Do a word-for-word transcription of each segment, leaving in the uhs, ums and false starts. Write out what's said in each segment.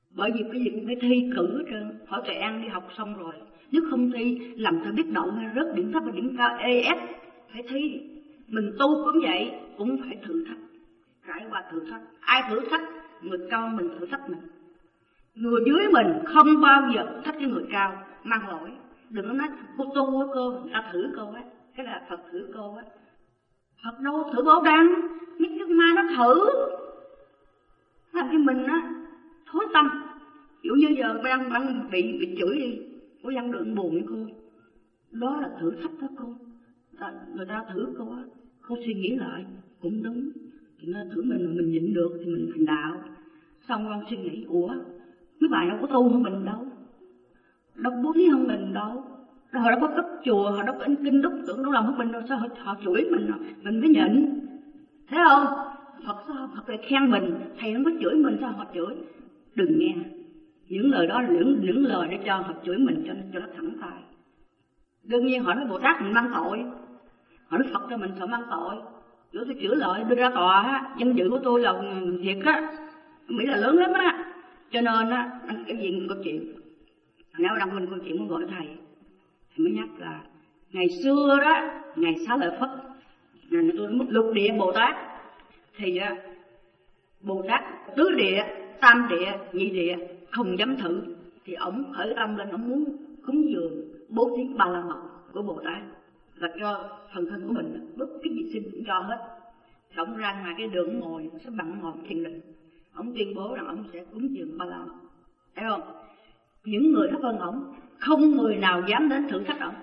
Bởi vì cái gì phải thi cử hết trơn. Hỏi trẻ An đi học xong rồi, nếu không thi làm sao biết đậu hay rớt, điểm thấp hay điểm cao, ê ép phải thi. Mình tu cũng vậy, cũng phải thử thách, trải qua thử thách. Ai thử thách? Người cao mình thử thách mình. Người dưới mình không bao giờ thách cái người cao, mang lỗi. Đừng có nói cô tu á cô, người ta thử cô á, cái là Phật thử cô á. Phật đâu thử Bố Đăng, mấy cái ma nó thử làm cho mình á thối tâm. Kiểu như giờ đang đang bị bị chửi đi, cô Văn đừng buồn với cô, đó là thử thách đó cô. À, người ta thử cô á, cô suy nghĩ lại cũng đúng. Người ta thử mình mà mình nhịn được thì mình thành đạo. Xong con suy nghĩ, ủa mấy bài đâu có tu hơn mình đâu, đâu có bố thí hơn mình đâu, họ đâu có cấp chùa, họ đâu có in kinh đúc tưởng đâu lòng hơn mình đâu, sao họ, họ chửi mình rồi mình mới nhịn, thấy không? Phật sao Phật lại khen mình, thầy không có chửi mình sao họ chửi? Đừng nghe những lời đó là những, những lời để cho họ chửi mình cho cho nó thẳng tay. Đương nhiên họ nói Bồ Tát mình mang tội, họ nói Phật cho mình sợ mang tội, nếu tôi chửi lợi đưa ra tòa á, danh dự của tôi là thiệt á, Mỹ là lớn lắm á. Cho nên á, cái gì một câu chuyện, nếu đăng lên câu chuyện muốn gọi thầy, thầy mới nhắc là ngày xưa đó, ngày Xá Lợi Phất, này tôi mất lục địa Bồ Tát, thì á, Bồ Tát tứ địa, tam địa, nhị địa không dám thử, thì ổng khởi tâm lên, ổng muốn cúng dường bố thí ba la mật của Bồ Tát, là cho phần thân của mình bất cái gì xin cũng cho hết. Thì ổng ra ngoài cái đường ngồi, sẽ bằng ngồi thiền định, ổng tuyên bố rằng ổng sẽ cúng dường ba la mật, thấy không? Những người thấp hơn ổng, không người nào dám đến thử thách ổng,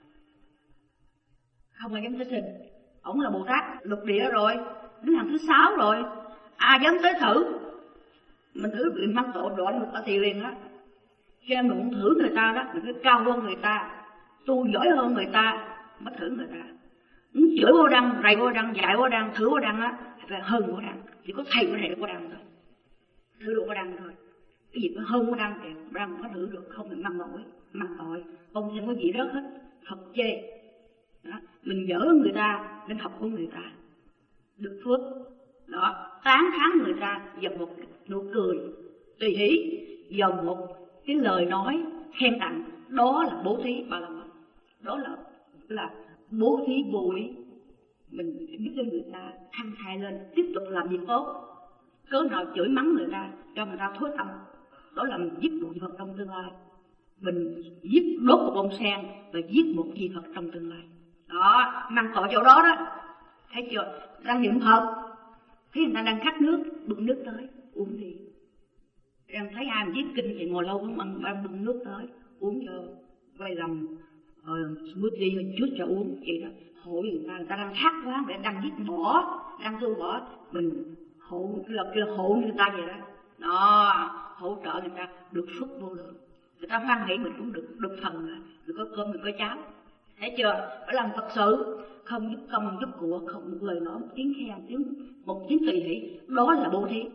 không ai dám tới xin. Ổng là Bồ Tát lục địa rồi, đến hàng thứ sáu rồi, ai dám tới thử? Mình thử bị mắc tội đoạn được ở thì liền á. Cho nên mình cũng thử người ta đó, mình phải cao hơn người ta, tu giỏi hơn người ta mới thử người ta. Muốn chửi Bố Đăng, rầy Bố Đăng, dạy Bố Đăng, thử Bố Đăng á, phải hơn Bố Đăng. Chỉ có thầy có rầy Bố Đăng thôi, thử được Bố Đăng thôi. Cái gì phải hơn Bố Đăng thì Bố Đăng có thử được, không thì mang lỗi, mang tội. Ông không có gì rớt hết, Phật chê. Đó. Mình dở người ta đến học của người ta, được phước. Đó, tán thán người ta dòng một nụ cười tùy hỷ, dòng một cái lời nói khen tặng, đó là bố thí ba la mật, đó là là bố thí vô lý. Mình giúp cho người ta thăng thai lên, tiếp tục làm việc tốt, cớ nào chửi mắng người ta cho người ta thối tâm, đó là mình giết một vị Phật trong tương lai. Mình giết đốt một bông sen và giết một vị Phật trong tương lai. Đó, mang tội chỗ đó đó, thấy chưa? Đang niệm Phật, thấy người ta đang khát nước, bưng nước tới uống đi. Đang thấy ai mà viết kinh thì ngồi lâu không ăn, ăn bưng nước tới uống cho quay lòng uh, smoothie hơi chút cho uống vậy đó. Hộ người ta, người ta đang khát quá, người ta đang giết bỏ, đang tu bỏ, mình hộ là kêu hộ người ta vậy đó. Đó, hỗ trợ người ta được phước vô lượng, người ta hoan hỷ mình cũng được được phần rồi, được có cơm, được có cháo. Thấy chưa? Phải làm thật sự, không giúp công giúp của, không một lời nói, một tiếng khen, tiếng một tiếng tùy hỷ, đó là bố thí.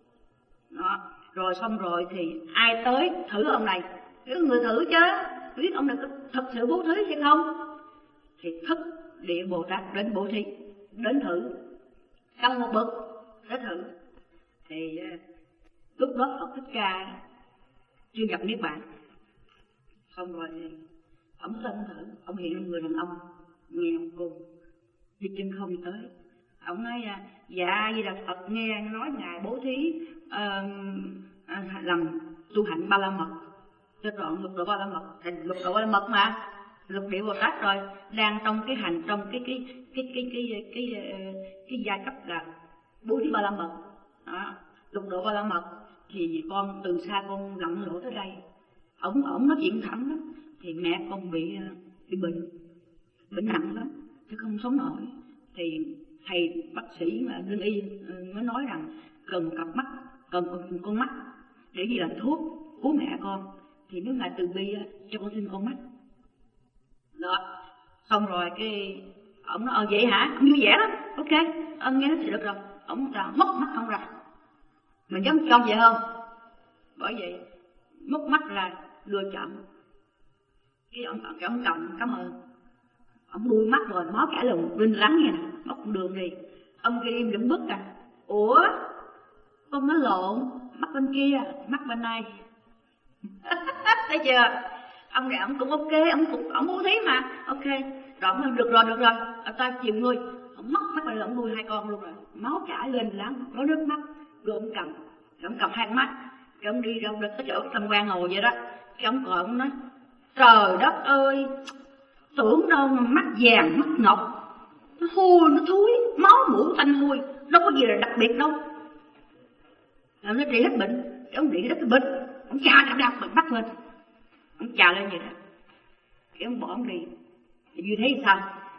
Đó, rồi xong rồi thì ai tới thử ông này, cái người thử chứ, biết ông này có thật sự bố thí hay không, thì thức địa Bồ Tát đến bố thí, đến thử, trong một bậc đến thử. Thì lúc đó Phật Thích Ca chưa gặp Niết Bàn, xong rồi ông lên thử, ông hiện người đàn ông nghèo cùng đi chân không tới, ông nói dạ Di Đà Phật nghe nói ngài bố thí uh, làm tu hạnh ba la mật cho trọn lục độ ba la mật, thành lục độ ba la mật mà lục địa Bồ Tát rồi, đang trong cái hành trong cái cái cái cái cái cái cái, cái, cái giai cấp là bố thí ba la mật đó, lục độ ba la mật. Thì con từ xa con lặn lội tới đây, ổng ổng nói chuyện thẳng lắm, thì mẹ con bị bị bệnh bệnh nặng lắm chứ không sống nổi. Thì thầy bác sĩ mà lương y mới nói rằng cần cặp mắt, cần con, con mắt để đi làm thuốc cứu mẹ con, thì nếu ngài từ bi cho con xin con mắt đó. Xong rồi cái ổng nói ờ vậy hả, ông vui vẻ lắm, ok ân nghe thì được rồi. Ổng ra mất mắt không ra, mình dám cho vậy không? Bởi vậy mất mắt là lựa chọn. Cái ông cái ông chồng cảm ơn, ông đuôi mắt rồi máu cả lùng linh lắng nha, mất đường đi. Ông kia im lặng bước à, ủa con nói lộn, mắt bên kia, mắt bên này. Thấy chưa? Ông này ông cũng ok, ông cũng ông bố thí mà, ok. Rồi ông được rồi, được rồi, ở ta chịu ngươi. Ông mất mắt bên là ông nuôi hai con luôn rồi, máu chảy lên láng, có nước mắt, rồi ông cầm, rồi ông cầm hai con mắt, rồi ông đi đâu tới chỗ tham quan hồ vậy đó. Cái ông gọi ông nói, trời đất ơi, tưởng đâu mà mắt vàng, mắt ngọc, nó hôi, nó thúi, máu mũi tanh hôi, đâu có gì là đặc biệt đâu. Rồi nó trị hết bệnh, cái ông trị hết cái bệnh, ông chà đạp đạp bật mắt lên, ông chà lên vậy đó, cái ông bỏ ông đi, thì như thế thì sao?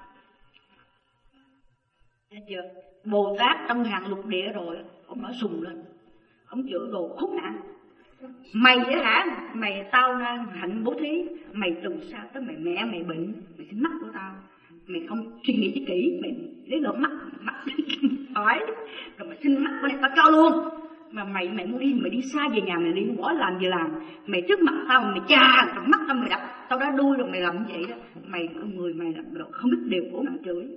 Thấy chưa? Bồ Tát trong hàng lục địa rồi, ông nói sùng lên, ông chửi đồ khốn nạn. Mày vậy hả? Mày tao na hạnh bố thí, mày từ sao tới mày mẹ mày bệnh, mày xin mắt của tao, mày không suy nghĩ cho kỹ, mày lấy lộn mắt, mắt hỏi, rồi mày xin mắt của đây tao cho luôn. Mà mày mày muốn đi, mày đi xa về nhà mày đi, bỏ làm gì làm, mày trước mặt tao mày chà, rồi mắt tao mày đập, tao đã đuôi rồi mày làm như vậy đó, mày con người mày làm không biết điều khổ nào chửi.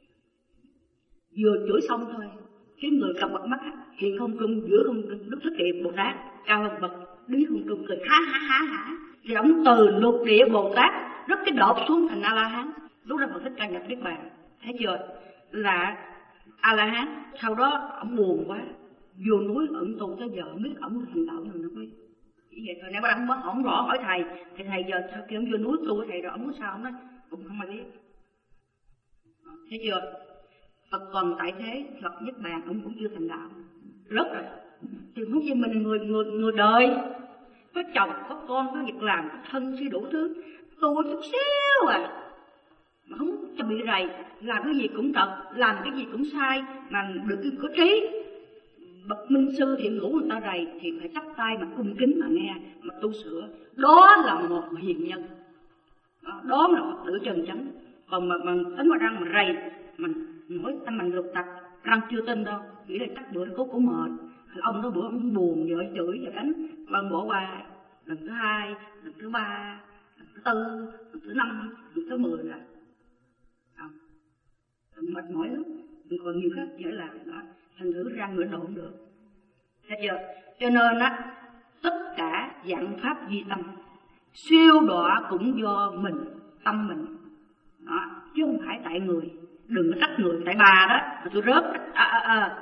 Vừa chửi xong thôi, cái người cầm bật mắt hiện không trung giữa không trung, Đức Thích Ca Bồ Tát cao hơn bậc đứng không trung cười há há há há, thì ông từ lục địa Bồ Tát rất cái đột xuống thành A La Hán. Lúc đó Phật Thích Ca nhập Niết Bàn, thấy chưa? Là A La Hán. Sau đó ông buồn quá, vô núi ẩn tu tới giờ không biết ông thành đạo nào nó mới chỉ vậy thôi. Nếu mà ông mới hỏi rõ hỏi thầy, thì thầy giờ sau khi ông vô núi tu thầy rồi ông nói sao, ông nói cũng không ai biết. Thấy chưa? Phật còn tại thế, Phật Niết Bàn ông cũng chưa thành đạo, rớt rồi. Thì không như mình người người người đời, có chồng, có con, có việc làm, có thân si đủ thứ, tu chút xíu à, mà không cho bị rầy, làm cái gì cũng trật, làm cái gì cũng sai, mà được cái có trí. Bậc minh sư thiện hữu người ta rầy thì phải chắp tay mà cung kính mà nghe, mà tu sửa. Đó là một hiền nhân, đó, đó là Phật tử chân chánh. Còn mà mình tính vào răng mà rầy, mình nói tâm mình lục tập, răng chưa tin đâu, nghĩ là chắc bữa cố cũng mệt. Ông đó bữa ông buồn, vợ chửi và đánh, vâng bỏ qua lần thứ hai, lần thứ ba, lần thứ tư, lần thứ năm, lần thứ mười là không, mệt mỏi lắm, mình còn nhiều khác dễ làm đó, thành thử ra ngửa độ được. Thấy chưa? Cho nên á, tất cả dạng pháp di tâm, siêu đọa cũng do mình, tâm mình, đó, chứ không phải tại người. Đừng có trách người, tại bà đó, tôi rớt, à, à, à.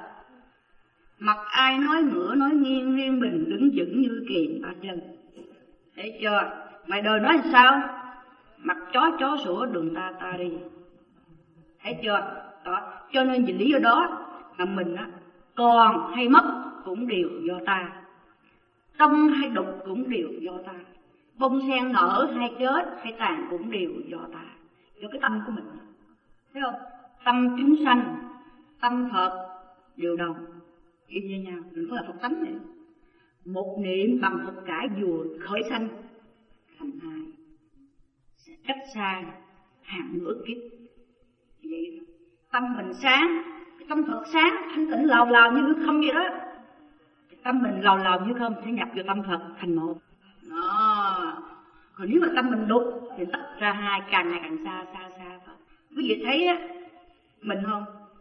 Mặc ai nói ngửa nói nghiêng, riêng mình đứng vững như kiềm ba chân. Thấy chưa? Mày đời nói sao? Mặc chó chó sủa đường ta ta đi. Thấy chưa? Đó. Cho nên vì lý do đó mà mình á, còn hay mất cũng đều do ta, trong hay đục cũng đều do ta, bông sen nở hay chết hay tàn cũng đều do ta, do cái tâm của mình. Thấy không? Tâm chúng sanh, tâm Phật đều đồng, y như nhau. Đừng có là Phật tánh này. Một niệm bằng Phật cải vừa khởi sanh thành hai, sẽ cách xa hàng nửa kiếp. Vậy tâm mình sáng, tâm Phật sáng, thanh tịnh lào lào như hư không vậy đó. Tâm mình lào lào như không sẽ nhập vào tâm Phật thành một. Đó. Còn nếu mà tâm mình đục thì tách ra hai, càng ngày càng xa xa xa Phật. Quý vị thấy á, mình không?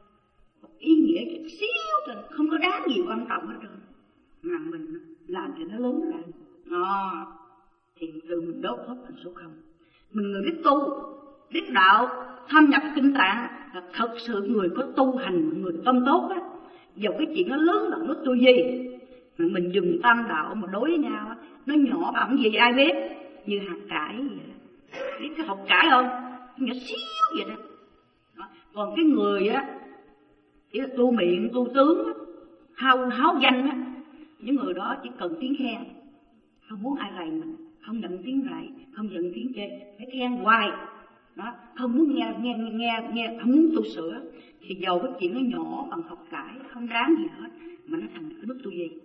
Ý nghĩa chút xíu thôi, không có đáng gì quan trọng hết trơn, mà mình làm cho nó lớn ra. Đó. Thì từ mình đốt hết thành số không. Mình người biết tu, biết đạo, thâm nhập kinh tạng là thật sự người có tu hành, người tâm tốt á. Dầu cái chuyện nó lớn là nó tu gì, mà mình dùng tam đạo mà đối với nhau á, nó nhỏ bỏng gì ai biết, như hạt cải vậy đó. Biết cái hột cải không? Nhỏ xíu vậy đó. Đó. Còn cái người á, chỉ là tu miệng, tu tướng, hao háo danh á, những người đó chỉ cần tiếng khen, không muốn ai rầy mình, không nhận tiếng rầy, không nhận tiếng chê, phải khen hoài. Đó, không muốn nghe nghe nghe nghe, không muốn tu sửa, thì dầu cái chuyện nó nhỏ bằng học cải, không đáng gì hết, mà nó thành cái đức tu gì,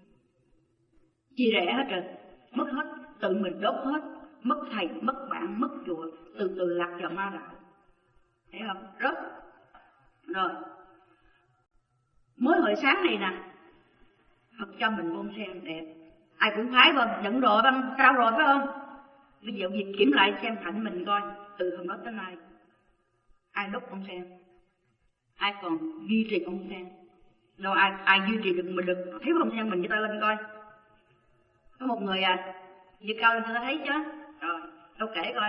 chia rẽ hết rồi, mất hết, tự mình đốt hết, mất thầy, mất bạn, mất chùa, từ từ lạc vào ma đạo, thấy không? Rất rồi. Mới hồi sáng này nè, Phật cho mình bông sen đẹp, ai cũng phái vào nhận rồi băng trao rồi phải không? Bây giờ việc kiểm lại xem hạnh mình coi, từ hôm đó tới nay ai đốt bông sen, ai còn duy trì bông sen, đâu ai ai duy trì được mình được. Thấy không xem mình giơ tay lên coi, có một người à giơ cao lên cho ta thấy chứ. Rồi đâu kể coi.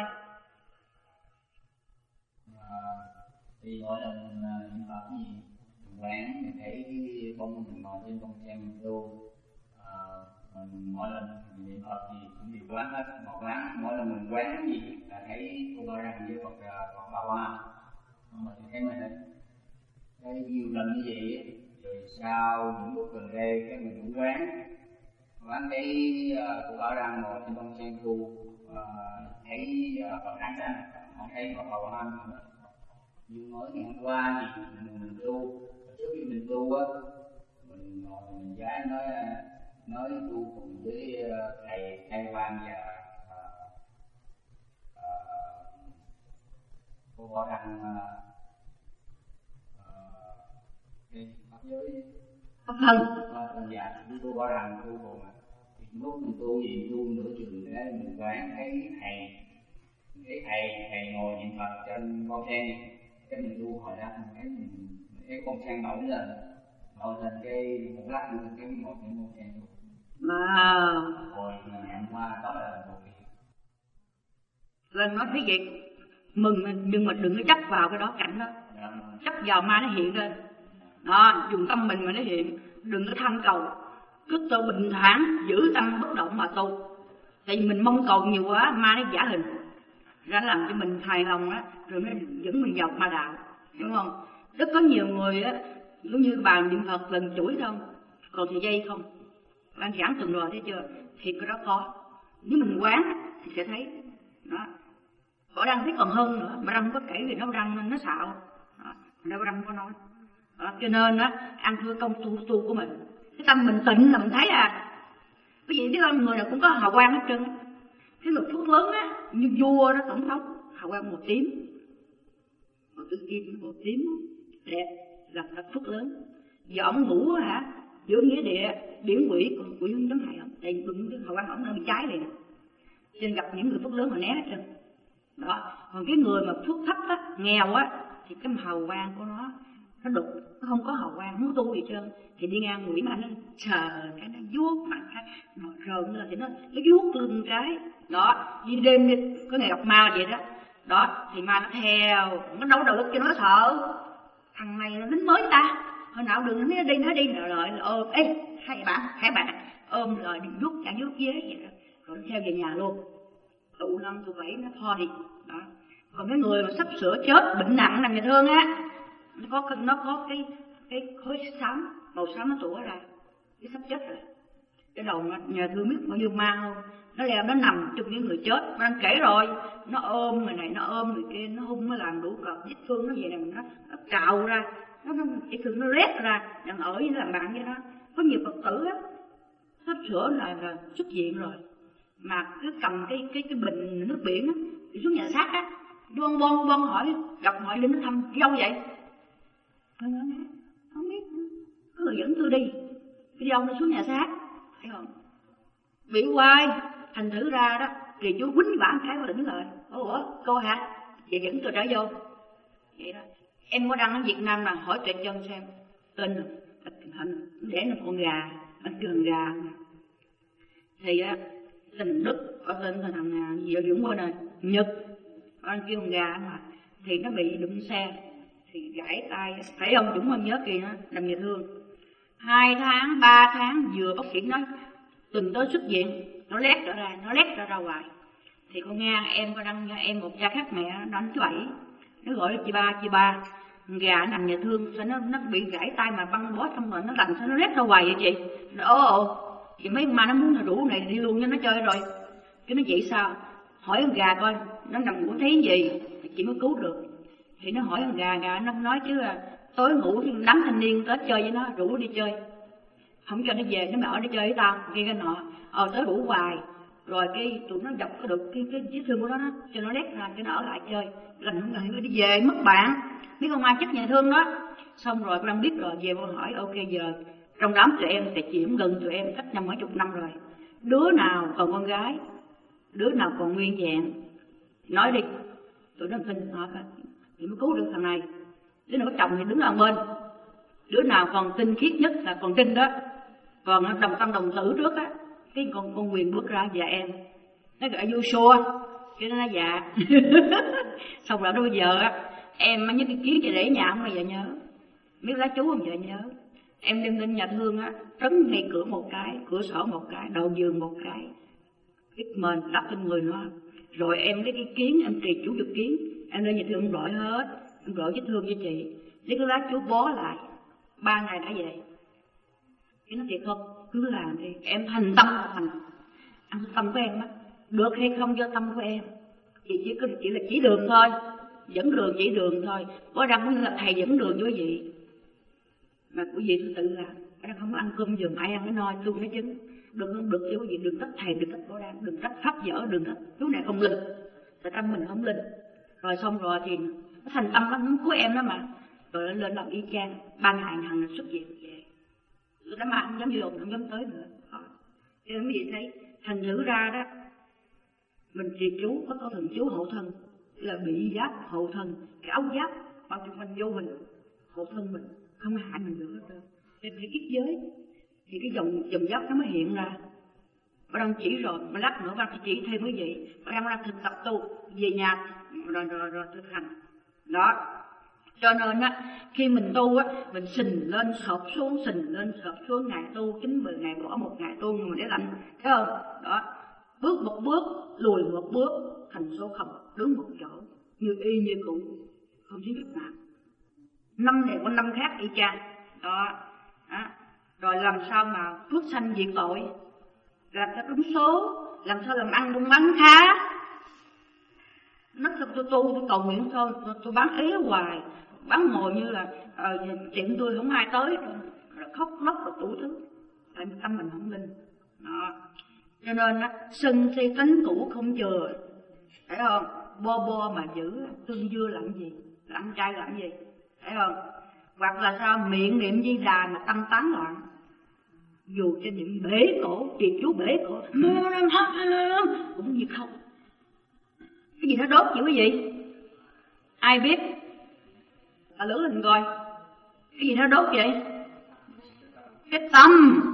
À, thì mỗi lần niệm Phật gì quán thì thấy cái bông mình ngồi trên bông sen mình tu, à, mình mỗi lần niệm Phật gì cũng đều quán hết. Một quán mỗi lần mình quán gì là thấy cô Ba Rằng với Phật Phật Bà Hoa, mà thì thấy mình cái nhiều lần như vậy ấy. Rồi sau những lúc gần đây cái mình cũng quán quán cái uh, cô Bảo Rằng ngồi trên bông sen tu, uh, thấy uh, Phật Đăng đó, không thấy Phật Bà Hoa nữa. Nhưng mới ngày hôm qua thì mình, mình tu, trước khi mình tu á, mình ngồi mình giá nói nói tu cùng với uh, thầy Khai Quang và uh, uh, cô Bảo Rằng uh, pháp giới pháp thân. Dạ, tôi có rằng tôi còn lúc mình tu gì tu nửa chừng để mình quán thấy thầy thấy thầy thầy ngồi niệm Phật trên con sen, cái mình tu hồi ra mình thấy mình thấy con sen nổi lên nổi lên cái một lát nữa cái ngồi trên con sen mà rồi ngày hôm qua đó là một việc lần nói thế vậy mừng, nhưng mà đừng có chấp vào cái đó cảnh đó, chấp vào ma nó hiện lên đó, dùng tâm mình mà nó hiện, đừng có tham cầu, cứ tu bình thản giữ tâm bất động mà tu. Tại vì mình mong cầu nhiều quá ma nó giả hình ra làm cho mình hài lòng á, rồi nó dẫn mình vào ma đạo, đúng không? Rất có nhiều người á, giống như bà niệm Phật lần chuỗi không, còn thì dây không, ban giảng từng rồi thấy chưa, thì cái đó có. Nếu mình quán thì sẽ thấy đó. Bỏ Đăng thấy còn hơn nữa, mà Đăng có kể về nó Đăng nên nó xạo, đâu Đăng có nói. Đó, cho nên á, ăn thưa công tu tu của mình, cái tâm mình tịnh là mình thấy à. Cái gì biết không, người nào cũng có hào quang hết trơn. Cái lực phước lớn á, như vua đó tổng thống, hào quang màu tím, màu tử kim màu tím đẹp, là là phước lớn. Giờ ông ngủ hả, giữa nghĩa địa biển quỷ, còn quỷ không dám hại ông, tại vì đụng cái hào quang ông nó bị cháy liền. Trên gặp những người phước lớn mà né hết trơn. Đó, còn cái người mà phước thấp á, nghèo á, thì cái hào quang của nó nó đục, nó không có hào quang, không có tu gì trơn, thì đi ngang quỷ mà nó sờ cái nó vuốt mặt cái nó rợn lên thì nó nó vuốt lưng cái đó, đi đêm đi có ngày gặp ma vậy đó, đó thì ma nó theo, nó đâu đầu ức cho nó sợ, thằng này là lính mới ta, hồi nào đừng nó đi nó đi rồi rồi ôm, ê hai bạn hai bạn ôm rồi đi vuốt cả vuốt dế vậy đó, rồi theo về nhà luôn, tụ năm tụ bảy nó tho đi đó. Còn cái người mà sắp sửa chết bệnh nặng nằm nhà thương á, nó có nó có cái cái khối xám màu xám nó tủa ra, cái sắp chết rồi, cái đầu nó nhà thương biết bao nhiêu ma không, nó leo nó nằm chung những người chết, nó đang kể rồi, nó ôm người này nó ôm người kia, nó hung nó làm đủ cọp vết thương nó vậy này, nó nó cào ra, nó nó chỉ thương nó rét ra, đang ở với nó làm bạn với nó. Có nhiều Phật tử á sắp sửa là, là xuất viện rồi mà cứ cầm cái cái cái bình nước biển á đi xuống nhà xác á, bon bon bon hỏi gặp ngoại linh nó thăm đâu vậy, không biết, có người dẫn tôi đi đi đâu nó xuống nhà xác, thấy không, bị hoài, thành thử ra đó kỳ chú quýnh vả cái mà đỉnh lại, ủa cô hả, vậy dẫn tôi trở vô, vậy đó. Em có đăng ở Việt Nam là hỏi Tuệ Chân xem tên hình để là con gà, anh trường gà thì á tên Đức, có tên thằng gì ở Dũng quên rồi, Nhật, anh kêu con gà mà thì nó bị đụng xe thì gãy tay, phải ông Dũng không nhớ kìa, nó nằm nhà thương hai tháng ba tháng, vừa bác sĩ nói tuần tới xuất viện, nó lét trở ra nó lét ra ra hoài. Thì con nghe em có đăng cho em một cha khác mẹ đánh thứ bảy, nó gọi là chị ba chị ba gà nằm nhà thương, sao nó nó bị gãy tay mà băng bó xong rồi nó lành, sao nó lét ra hoài vậy chị, ồ ồ thì mấy ma nó muốn là rủ này đi luôn cho nó chơi rồi, cái nó vậy sao, hỏi con gà coi nó nằm ngủ thấy gì chị mới cứu được. Thì nó hỏi con gà, gà nó nói chứ là tối ngủ đám thanh niên tới chơi với nó, rủ đi chơi, không cho nó về, nó mà ở đi chơi với tao kia cái nọ, ờ tới rủ hoài, rồi cái tụi nó dọc có được cái cái vết thương của nó, nó cho nó lét ra cho nó ở lại chơi, lành không lành đi về mất bạn, biết không ai chắc nhà thương đó. Xong rồi con đang biết rồi, về vô hỏi ok giờ trong đám tụi em tại chị cũng gần tụi em cách nhau mấy chục năm rồi, đứa nào còn con gái, đứa nào còn nguyên vẹn nói đi, tụi nó tin họ thì mới cứu được thằng này, đứa nào có chồng thì đứng ở bên Đứa nào còn tinh khiết nhất là còn tinh đó. Còn đồng tâm đồng tử trước á, cái con con Quyền bước ra dạ em, nó gọi vô xua, cái nó nói dạ. Xong rồi đó bây giờ á, em nhớ cái kiến cho để nhà không bao giờ nhớ, biết lá chú không bao giờ nhớ. Em đem lên nhà thương á, trấn ngay cửa một cái, cửa sổ một cái, đầu giường một cái, cái mền đắp trên người nó. Rồi em lấy cái kiến, em trì chú được kiến, em lên nhà thương em rọi hết, em rọi vết thương cho chị, lấy cái lá chú bó lại, ba ngày đã về. Cái nó thiệt không, cứ làm đi, em thành tâm là thành, ăn tâm của em á, được hay không do tâm của em. Chị chỉ có chỉ là chỉ đường thôi, dẫn đường chỉ đường thôi, có đăng cũng là thầy dẫn đường với chị. Mà quý vị tôi tự làm, ở đang không có ăn cơm giùm ai ăn cái no luôn nó chứng. Đừng không được cho quý vị, đừng trách thầy, đừng trách cô đang, đừng trách pháp dở, đừng trách chú này không linh, tại tâm mình không linh. Rồi xong rồi thì nó thành tâm nó của em đó mà, rồi lên làm y chang, ba ngày thằng xuất viện về, tôi đã mà không dám vô, không dám tới nữa. Cho nên quý vị thấy, thành thử ra đó, mình trì chú có có thần chú hộ thân, là bị giáp hộ thân, cái áo giáp bao chung quanh vô mình, hộ thân mình, không hại mình được hết trơn. Nên phải kiết giới thì cái dòng dòng giáp nó mới hiện ra. Bà đang chỉ rồi, mà lát nữa bà chỉ thêm quý vị, bà đang ra thực tập tu về nhà rồi rồi rồi thực hành đó. Cho nên á, khi mình tu á, mình sình lên sọp xuống, sình lên sọp xuống, ngày tu chín mười ngày bỏ một ngày tu mà để lạnh, thấy không? Đó, bước một bước, lùi một bước, thành số không, đứng một chỗ, như y như cũ, không thiếu chút nào. Năm này qua năm khác y chang, đó. Đó. Rồi làm sao mà phước sanh diệt tội, làm sao đúng số, làm sao làm ăn buôn bán khá. Nó tôi tu tôi cầu nguyện thôi, tôi, tôi bán ế hoài, bán ngồi như là uh, chuyện tôi không ai tới, rồi khóc lóc rồi đủ thứ, tại tâm mình không linh. Đó. Cho nên á, sân si tánh cũ không chừa, thấy không? Bo bo mà giữ, tương dưa làm gì, ăn chay làm gì, thấy không? Hoặc là sao miệng niệm Di Đà mà tâm tán loạn, dù cho niệm bể cổ, trì chú bể cổ, cũng như không. Cái gì nó đốt chịu cái gì? Ai biết? Ta lửa lên coi. Cái gì nó đốt vậy? Cái tâm.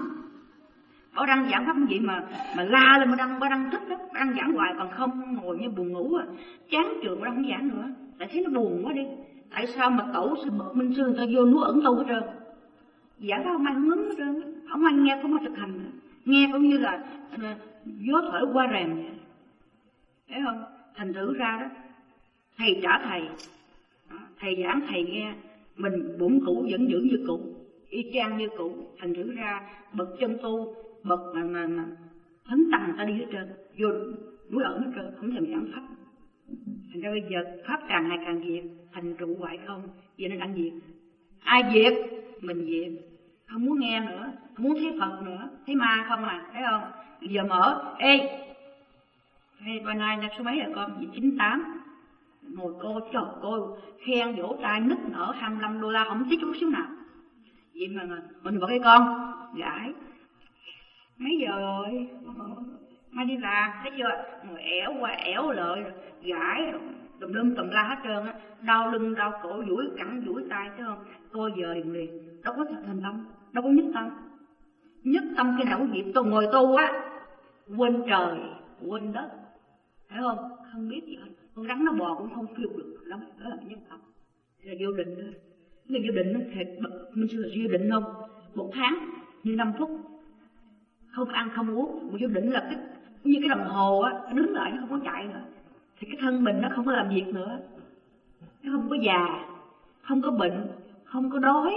Bảo đăng giảng pháp gì mà mà la lên, mà đăng bảo đăng thích đó, bảo đăng giảng hoài còn không ngồi như buồn ngủ à, chán trường bảo đăng không giảng nữa, tại thấy nó buồn quá đi. Tại sao mà tổ sư bậc minh sư người ta vô núi ẩn tu hết trơn, giảng đó không ai hứng hết trơn, không ai nghe, không ai thực hành, nghe cũng như là uh, gió thổi qua rèm vậy, thấy không? Thành thử ra đó, thầy trả thầy, thầy giảng thầy nghe, mình bổn cũ vẫn giữ như cũ, y chang như cũ. Thành thử ra bậc chân tu, bậc mà mà, mà thánh tăng ta đi hết trơn, vô núi ẩn hết trơn, không thèm giảng pháp. Thành ra bây giờ pháp càng ngày càng diệt, thành trụ hoại không, vậy nên đang diệt. Ai diệt? Mình diệt. Không muốn nghe nữa, không muốn thấy Phật nữa, thấy ma không à, thấy không? Giờ mở, ê, hey, bà này là số mấy rồi con? Chị chín tám. Ngồi cô, trời cô, khen vỗ tay nức nở hai mươi lăm đô la, không thấy chút xíu nào. Vậy mà mìnhบอกcái con, gãi. Mấy giờ rồi? Mai đi làm, thấy chưa? Ngồi ẻo qua ẻo lợi, gãi, tùm lum tùm la hết trơn á. Đau lưng, đau cổ, duỗi cẳng, duỗi tay, thấy không? Cô giờ liền liền, đâu có thành tâm, đâu có nhất tâm. Nhất tâm cái nào có việc tôi ngồi tu á, quên trời, quên đất. Thấy không? Không biết gì hết. Con rắn nó bò cũng không phiêu được lắm, đó là nhân tâm. Là vô định thôi. Cái vô định nó thiệt bậc minh sư là vô định không? Một tháng như năm phút, không ăn không uống. Một vô định là cái như cái đồng hồ á, nó đứng lại nó không có chạy nữa, thì cái thân mình nó không có làm việc nữa, nó không có già, không có bệnh, không có đói.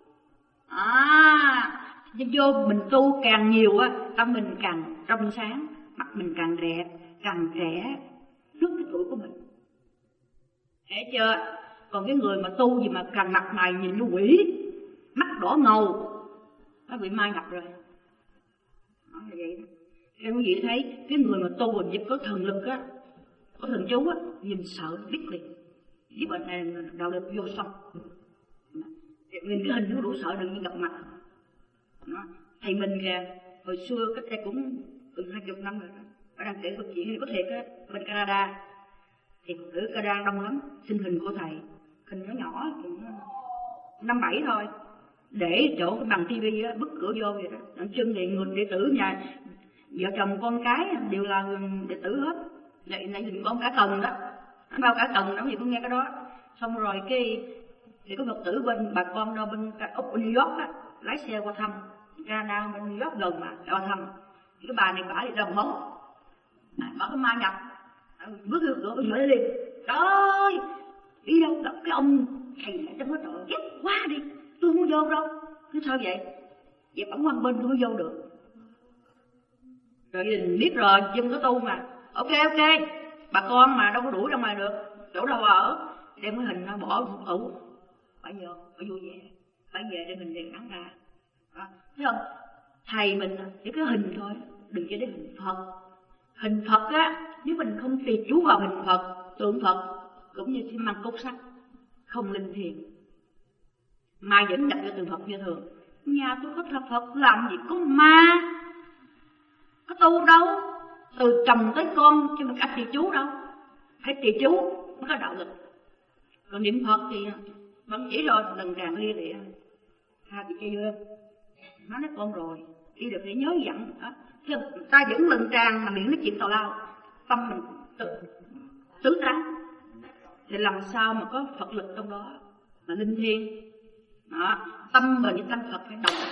À, vô mình tu càng nhiều á, tâm mình càng trong sáng, mặt mình càng đẹp, càng trẻ, trước cái tuổi của mình. Thấy chưa? Còn cái người mà tu gì mà càng mặt mày nhìn nó quỷ, mắt đỏ ngầu, nó bị mai nhập rồi. Đó là vậy đó. Em quý vị thấy cái người mà tu mình có thần lực á, có thần chú á, nhìn sợ biết liền. Cái bệnh này đạo lực vô song. Nhìn cái hình nó đủ sợ, đừng như gặp mặt. Đó. Thầy mình kìa, hồi xưa cách đây cũng gần hai chục năm rồi đó. Ở đang kể câu chuyện này có thiệt á, bên Canada. Thì phụ nữ Canada đông lắm, xin hình của thầy, hình nhỏ nhỏ, năm bảy thôi. để chỗ cái bằng tivi đó, bứt cửa vô vậy đó. Đằng chân thì người đệ tử nhà vợ chồng con cái đều là đệ tử hết. Này này con cả cần đó, anh bao cả cần đó gì cũng nghe cái đó. Xong rồi cái thì có Phật tử bên bà con đâu bên Úc bên New York á, lái xe qua thăm, Canada bên New York gần mà qua thăm. Cái bà này bả đi đồng hóng, bả có ma nhập, bước vô cửa mở liền. Trời ơi, đi đâu gặp cái ông thầy này trong đó trời ghét quá đi, tôi không vô đâu. Thế sao vậy? Vậy bẵng quăng bên tôi mới vô được. Rồi mình biết rồi, dân có tu mà. Ok ok, bà con mà đâu có đuổi ra ngoài được, chỗ đâu ở, đem cái hình nó bỏ một tủ, phải vô, phải vui vẻ, phải về để mình liền đắng ra. Đó. Thấy không? Thầy mình chỉ cái hình thôi, đừng cho đến hình Phật. Hình Phật á, nếu mình không trì chú vào hình Phật, tượng Phật, cũng như xi măng cốt sắt, không linh thiêng, mà vẫn đặt cho tượng Phật như thường. Nhà tôi có thờ Phật làm gì có ma, có tu đâu, từ chồng tới con chứ mình ăn trì chú đâu, phải trì chú mới có đạo lực. Còn niệm Phật thì vẫn chỉ rồi lần càng lia lịa, tha chị chơi vô, nó nói con rồi, đi được để nhớ dặn đó. Chứ ta vẫn lần tràn mà miệng nói chuyện tào lao, tâm mình tự tứ tán, thì làm sao mà có Phật lực trong đó mà linh thiêng. Đó, tâm mình với tâm Phật phải đồng.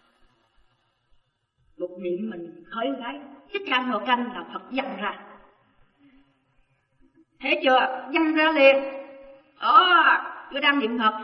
Một niệm mình khởi cái chích can hồ canh là Phật dâng ra, thấy chưa? Dâng ra liền. Đó, tôi đang niệm Phật,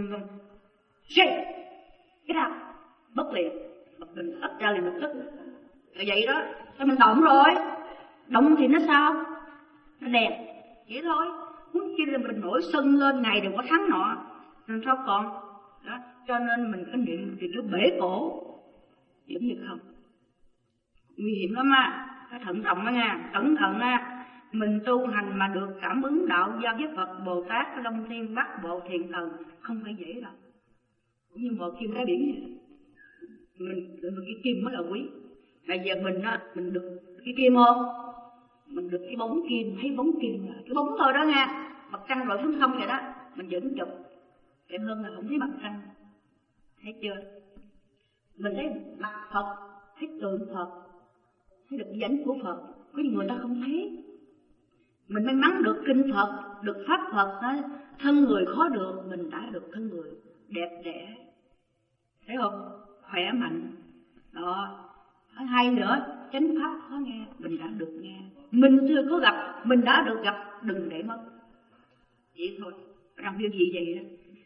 cái nào bất liền, mình ấp ra liền một tức. Rồi vậy đó, sao mình động rồi, động thì nó sao? Nó đèn, vậy thôi. Muốn chi là mình nổi sân lên ngày đừng có thắng nọ, làm sao còn? Đó, cho nên mình có niệm thì cứ bể cổ, giống như không. Nguy hiểm lắm á, phải thận trọng đó nha, cẩn thận á. Mình tu hành mà được cảm ứng đạo giao với Phật, Bồ Tát, Long Thiên, Bát Bộ, Thiền Thần không phải dễ đâu. Cũng như một kim đá biển vậy. Mình được cái kim mới là quý. Bây giờ mình á, mình được cái kim không? Mình được cái bóng kim, thấy bóng kim là cái bóng thôi đó nha. Mặt trăng rọi xuống không vậy đó, mình vẫn chụp. Đẹp hơn là không thấy mặt trăng. Thấy chưa? Mình thấy mặt Phật, thấy tượng Phật, thấy được danh của Phật. Có những người ta không thấy. Mình may mắn được kinh Phật, được pháp Phật, đó, thân người khó được, mình đã được thân người đẹp đẽ, thấy không? Khỏe mạnh. Đó. Hay nữa, chánh pháp khó nghe, mình đã được nghe. Mình chưa có gặp, mình đã được gặp, đừng để mất. Vậy thôi, làm điều gì vậy đó.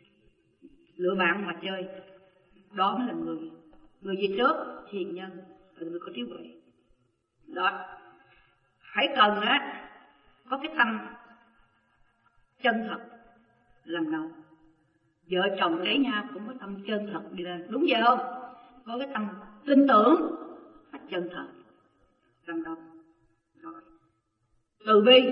Lựa bạn mà chơi, đó mới là người. Người gì trước, hiền nhân, là người có trí huệ. Đó, phải cần á, có cái tâm chân thật làm đầu. Vợ chồng lấy nhau cũng có tâm chân thật đi lên, đúng vậy không? Có cái tâm tin tưởng và chân thật làm đầu. Rồi từ bi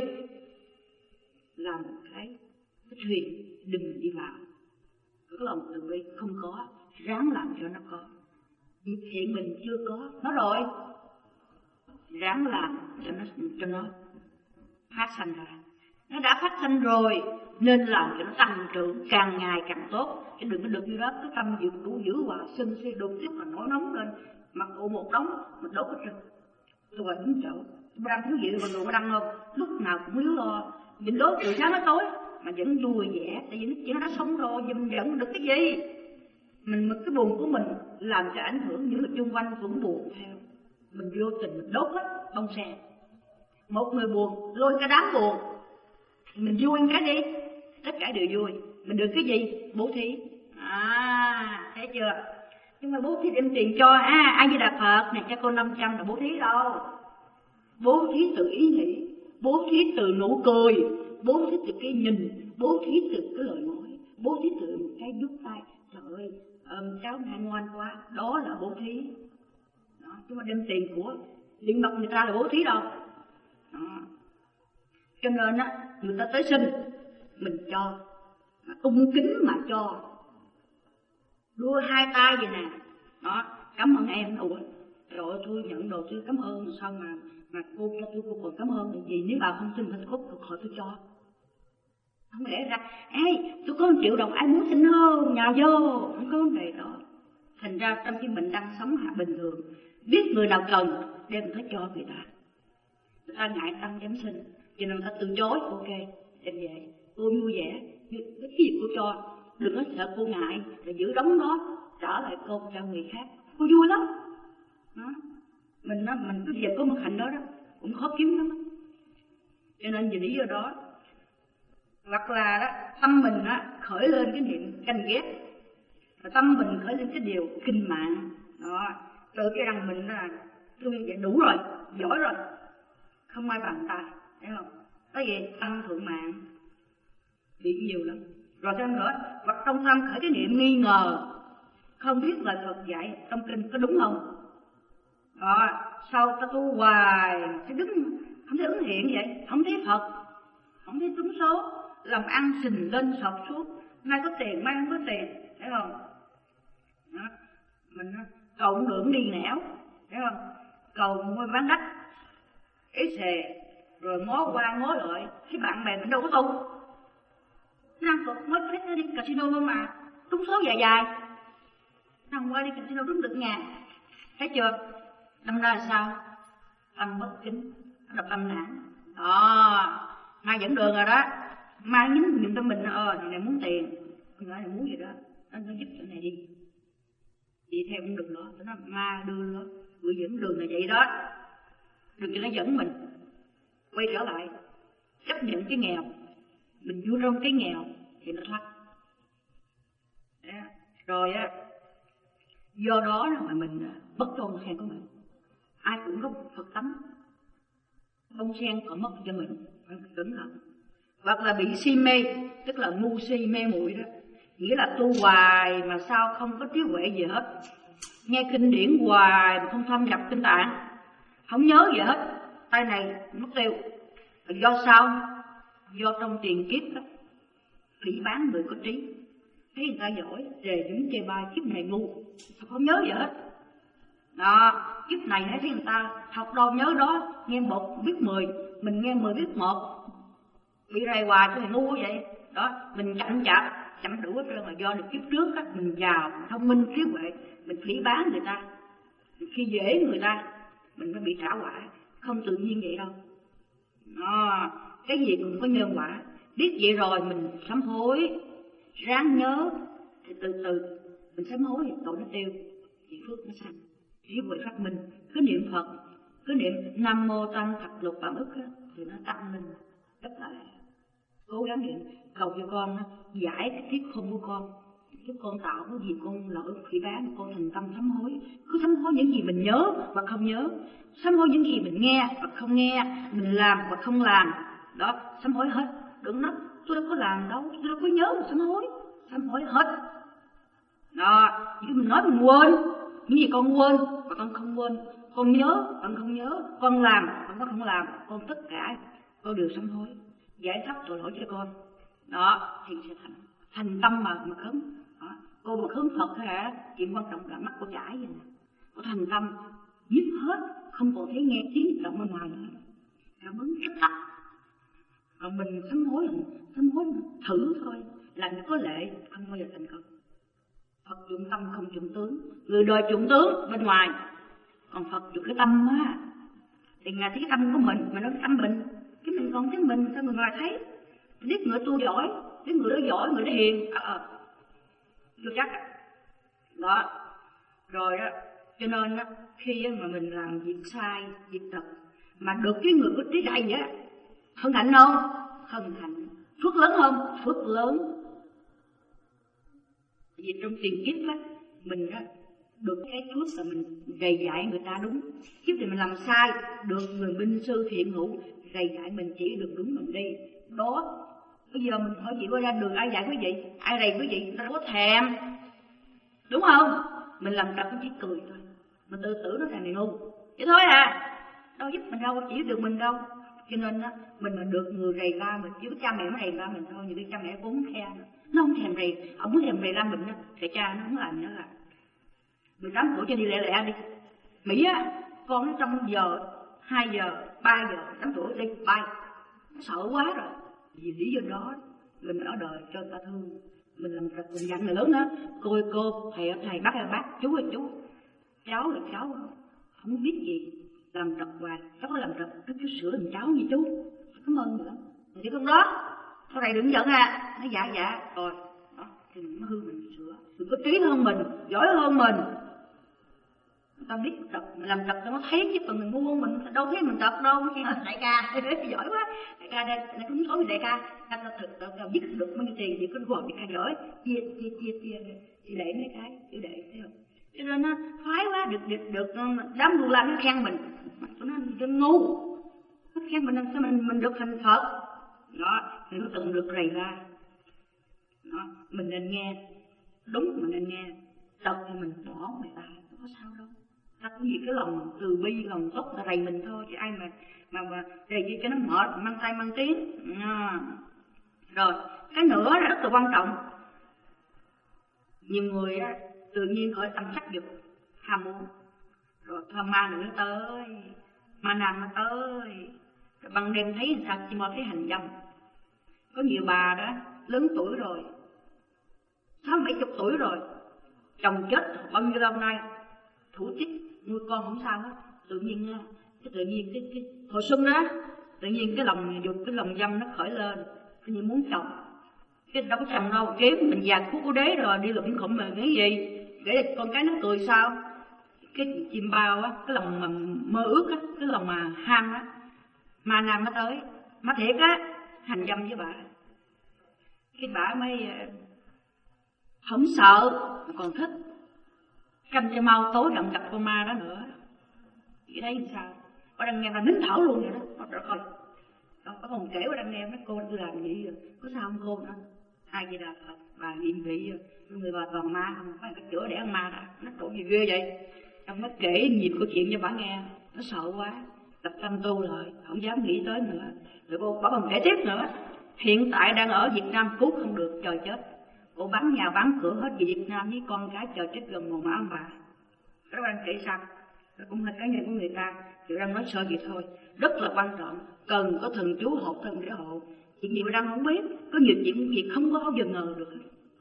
là một cái, cái thuyền đừng đi vào. Cái lòng từ bi không có, ráng làm cho nó có. Hiện mình chưa có nó rồi, ráng làm cho nó cho nó phát sanh ra. Nó đã phát sanh rồi nên làm cho nó tăng trưởng càng ngày càng tốt. Chứ đừng có được như đó, cái tâm dự đủ dữ hòa sinh sẽ đột tiếp mà nổi nóng lên, mặc ụ một đống mình đốt hết trơn. Tôi gọi đúng chỗ, tôi đang thiếu gì mà người có đăng không? Lúc nào cũng lý lo, mình đốt từ sáng đến tối mà vẫn vui vẻ, tại vì nó chỉ nó đã sống rồi, giờ mình giận được cái gì? Mình một cái buồn của mình làm cho ảnh hưởng những người xung quanh cũng buồn theo. Mình vô tình mình đốt hết bông sen. Một người buồn lôi cả đám buồn, mình vui cái đi, tất cả đều vui. Mình được cái gì? Bố thí. À, thấy chưa? Nhưng mà bố thí đem tiền cho, à, ai Di Đà Phật này cho cô năm trăm là bố thí đâu. Bố thí từ ý nghĩ, bố thí từ nụ cười, bố thí từ cái nhìn, bố thí từ cái lời nói, bố thí từ một cái đút tay. Trời ơi, um, cháu này ngoan quá, đó là bố thí. Đó, chứ mà đem tiền của điện mật người ta là bố thí đâu. Đó. Cho nên á, người ta tới sinh mình cho, cung kính mà cho, đưa hai tay vậy nè. Đó, cảm ơn em. Ủa, rồi tôi nhận đồ tôi cảm ơn, sao mà mà cô cho tôi, cô còn cảm ơn là gì? Nếu bà không xin hạnh phúc tôi khỏi tôi cho. Không lẽ ra, ê, tôi có một triệu đồng ai muốn xin không? Nhà vô, không có vấn đề đó. Thành ra trong khi mình đang sống hạ bình thường, biết người nào cần đem người ta cho người ta. Người ta ngại tăng dám xin, cho nên người ta từ chối. Ok, đem về, cô vui vẻ, cái gì cô cho, đừng có sợ cô ngại, rồi giữ đống đó trả lại cô cho người khác, cô vui lắm. Đó. Mình đó, mình cứ việc có một hạnh đó đó cũng khó kiếm lắm. Cho nên vì lý do đó, hoặc là đó, tâm mình đó, khởi lên cái niệm canh ghét, và tâm mình khởi lên cái điều kinh mạng. Đó, tự cái rằng mình là tôi vậy đủ rồi, giỏi rồi, không ai bằng ta, thấy không? Cái gì tăng thượng mạng bị nhiều lắm. Rồi thêm nữa, hoặc trong tâm khởi cái niệm nghi ngờ, không biết lời Phật dạy trong kinh có đúng không? Đó, sau ta tu hoài cái đứng không thấy ứng hiện vậy, không thấy Phật, không thấy trúng số, làm ăn sình lên sọt xuống, nay có tiền mai không có tiền, thấy không? Đó. Mình cầu lượng đi nẻo, thấy không? Cầu mua bán đất, ý xề, rồi ngó qua ngó lại, cái bạn bè mình đâu có tu. Năng Phật mới thích đi casino không mà, trúng số dài dài, năng qua đi casino trúng được ngàn, thấy chưa? Đâm ra là sao? Tâm bất kính, đập tâm nản. Đó, mai dẫn đường rồi đó, mai nhín nhìn tâm mình, ờ, thằng này muốn tiền, con nói là muốn gì đó, anh nó giúp chỗ này đi. Đi theo con đường đó, nó ma đưa đó, người dẫn đường là vậy đó. Đừng cho nó dẫn mình, quay trở lại, chấp nhận cái nghèo, mình vui trong cái nghèo thì nó thoát. Rồi á, do đó mà mình bất tôn khen của mình. Ai cũng có Phật tánh, bông sen còn mất cho mình, phải cẩn thận. Hoặc là bị si mê, tức là ngu si mê muội đó, nghĩa là tu hoài mà sao không có trí huệ gì hết, nghe kinh điển hoài mà không thâm nhập kinh tạng, không nhớ gì hết, tay này mất tiêu. Do sao? Do trong tiền kiếp đó, phỉ bán người có trí, thấy người ta giỏi, rề rúng chê bai, kiếp này ngu, sao không nhớ gì hết. Đó, kiếp này thấy người ta học đâu nhớ đó, nghe một biết mười, mình nghe mười biết một, bị rầy hoài cho mình ngu vậy. Đó, mình chậm chạp, chậm đủ hết trơn là do được kiếp trước đó, mình giàu, thông minh, trí huệ, mình phỉ bán người ta, khi dễ người ta, mình mới bị trả quả, không tự nhiên vậy đâu. Đó, cái gì cũng có nhân quả, biết vậy rồi mình sám hối, ráng nhớ, thì từ từ mình sám hối thì tội nó tiêu, thì phước nó sanh. Trí huệ phát minh, cứ niệm Phật, cứ niệm Nam Mô Tăng Thập Lục Bản Ức á, thì nó tăng lên rất là cố gắng niệm, cầu cho con giải cái thiết không của con, chứ con tạo cái gì con lỡ phỉ bán, con thành tâm sám hối, cứ sám hối những gì mình nhớ và không nhớ, sám hối những gì mình nghe và không nghe, mình làm và không làm, đó sám hối hết. Đừng nói tôi đâu có làm đâu, tôi đâu có nhớ mà sám hối, sám hối hết. Đó, chứ mình nói mình quên, những gì con quên và con không quên, con nhớ con không nhớ, con làm con không làm, con tất cả con đều sám hối, giải thoát tội lỗi cho con. Đó thì sẽ thành thành tâm mà mà khấn. Đó, cô mà khấn Phật hả, chuyện quan trọng là mắt cô chảy vậy nè, cô thành tâm dứt hết, không còn thấy nghe tiếng động bên ngoài nữa, cảm ứng rất thấp. Còn mình sám hối sám hối thử thôi, làm có lệ không bao giờ thành công. Phật dụng tâm không dụng tướng, người đời dụng tướng bên ngoài, còn Phật dụng cái tâm á, thì ngài thấy cái tâm của mình, mà nói cái tâm mình, cái mình còn thấy mình, sao người ngoài thấy, biết người tu giỏi, biết người đó giỏi, người đó hiền, ờ, à, chưa chắc. Đó, rồi đó, cho nên đó, khi mà mình làm việc sai, việc thật, mà được cái người có trí đại vậy, hân hạnh không? Hân hạnh. Phước lớn không? Phước lớn. Vì trong tiền kiếp á, mình á, được cái phước là mình rầy dạy người ta đúng. Kiếp thì mình làm sai, được người binh sư thiện hữu rầy dạy mình chỉ được đúng mình đi. Đó, bây giờ mình hỏi chị qua ra đường ai dạy quý vị, ai rầy quý vị, ta có thèm, đúng không? Mình làm trật cũng chỉ cười thôi, mình tự tử nó thằng này ngu, vậy thôi à, đâu giúp mình đâu, chỉ được mình đâu. Cho nên á, mình mà được người rầy la mình, chứ cha mẹ mới rầy la mình thôi, nhiều khi cha mẹ cũng không khe nữa. Nó không thèm rầy, ông muốn thèm rầy la mình á, thì cha nó không làm nữa là mười tám tuổi cho đi lẹ lẹ đi. Mỹ á, con nó trong giờ, hai giờ, ba giờ, tám tuổi đi, bay, nó sợ quá rồi. Vì lý do đó, mình ở đời cho người ta thương, Mình làm trật mình dặn người lớn đó, cô ơi cô, thầy ơi thầy, bác ơi bác, chú ơi chú, cháu là cháu không biết gì, làm trật hoài, cháu có làm trật, chú, chú sửa giùm cháu như chú, cảm ơn nữa. Thì con đó, sau này đừng giận à, nó dạ dạ, rồi, đó, thì nó hư mình sửa, đừng có trí hơn mình, giỏi hơn mình. Ta biết trật, làm trật cho nó thấy chứ còn mình ngu hơn mình đâu thấy mình trật đâu. Đại ca giỏi quá, đại ca đây nó cũng nói với đại ca, ta ta thực ta biết được bao nhiêu tiền thì cứ gọi đại ca giỏi, chia chia chia chia chia để mấy cái chữ để thấy không? Cho nên nó khoái quá, được được được đám đu la nó khen mình, nó nó ngu, nó khen mình làm sao mình mình được thành Phật, đó mình có từng được rầy ra, đó mình nên nghe, đúng mình nên nghe, trật thì mình bỏ người ta, không có sao đâu. Ta cũng vì cái lòng từ bi, lòng tốt là rầy mình thôi, chứ ai mà mà mà rầy gì cho nó mệt, mang tay mang tiếng. À. Rồi, cái nữa rất là quan trọng. Nhiều người á, tự nhiên khỏi tâm sắc dục, ham muốn. Rồi thôi ma nữa tới, ma nam nó tới. Rồi ban đêm thấy sao chỉ mơ thấy hành dâm. Có nhiều bà đó, lớn tuổi rồi, sáu bảy chục tuổi rồi, chồng chết bao nhiêu lâu nay, thủ chức nuôi con không sao hết, tự nhiên cái tự nhiên cái, cái hồi xuân đó tự nhiên cái lòng dục cái lòng dâm nó khởi lên, tự nhiên muốn chồng, cái đâu có chồng đâu, kiếm mình già khúc của đế rồi đi lụm khụm mà cái gì để con cái nó cười sao, cái chim bao á, cái lòng mà mơ ước á, cái lòng mà ham á, ma nam nó tới, má thiệt á, hành dâm với bà, cái bà mới không sợ mà còn thích. Canh cho mau tối đậm gặp con ma đó nữa. Chị thấy sao? Có đang nghe là nín thở luôn vậy đó. Có rồi coi. Có còn kể có đang nghe mấy cô tôi làm gì vậy? Có sao không cô nữa? Ai vậy là Phật, bà nhiệm vị người bà toàn ma không? Phải cái chữa để ăn ma đã. Nó trộn gì ghê vậy? Ông nó kể nhiều câu chuyện cho bà nghe. Nó sợ quá. Tập tâm tu rồi, không dám nghĩ tới nữa. Rồi cô bà còn kể tiếp nữa. Hiện tại đang ở Việt Nam cứu không được, trời chết. Cô bán nhà bán cửa hết về Việt Nam với con cái chờ chết gần mồ mả ông bà. Đó đang kể sao? Đó cũng là cá nhân của người ta, chị đang nói sơ vậy thôi. Rất là quan trọng, cần có thần chú hộ thân để hộ. Chuyện gì mà đang không biết, có nhiều chuyện việc không có bao giờ ngờ được.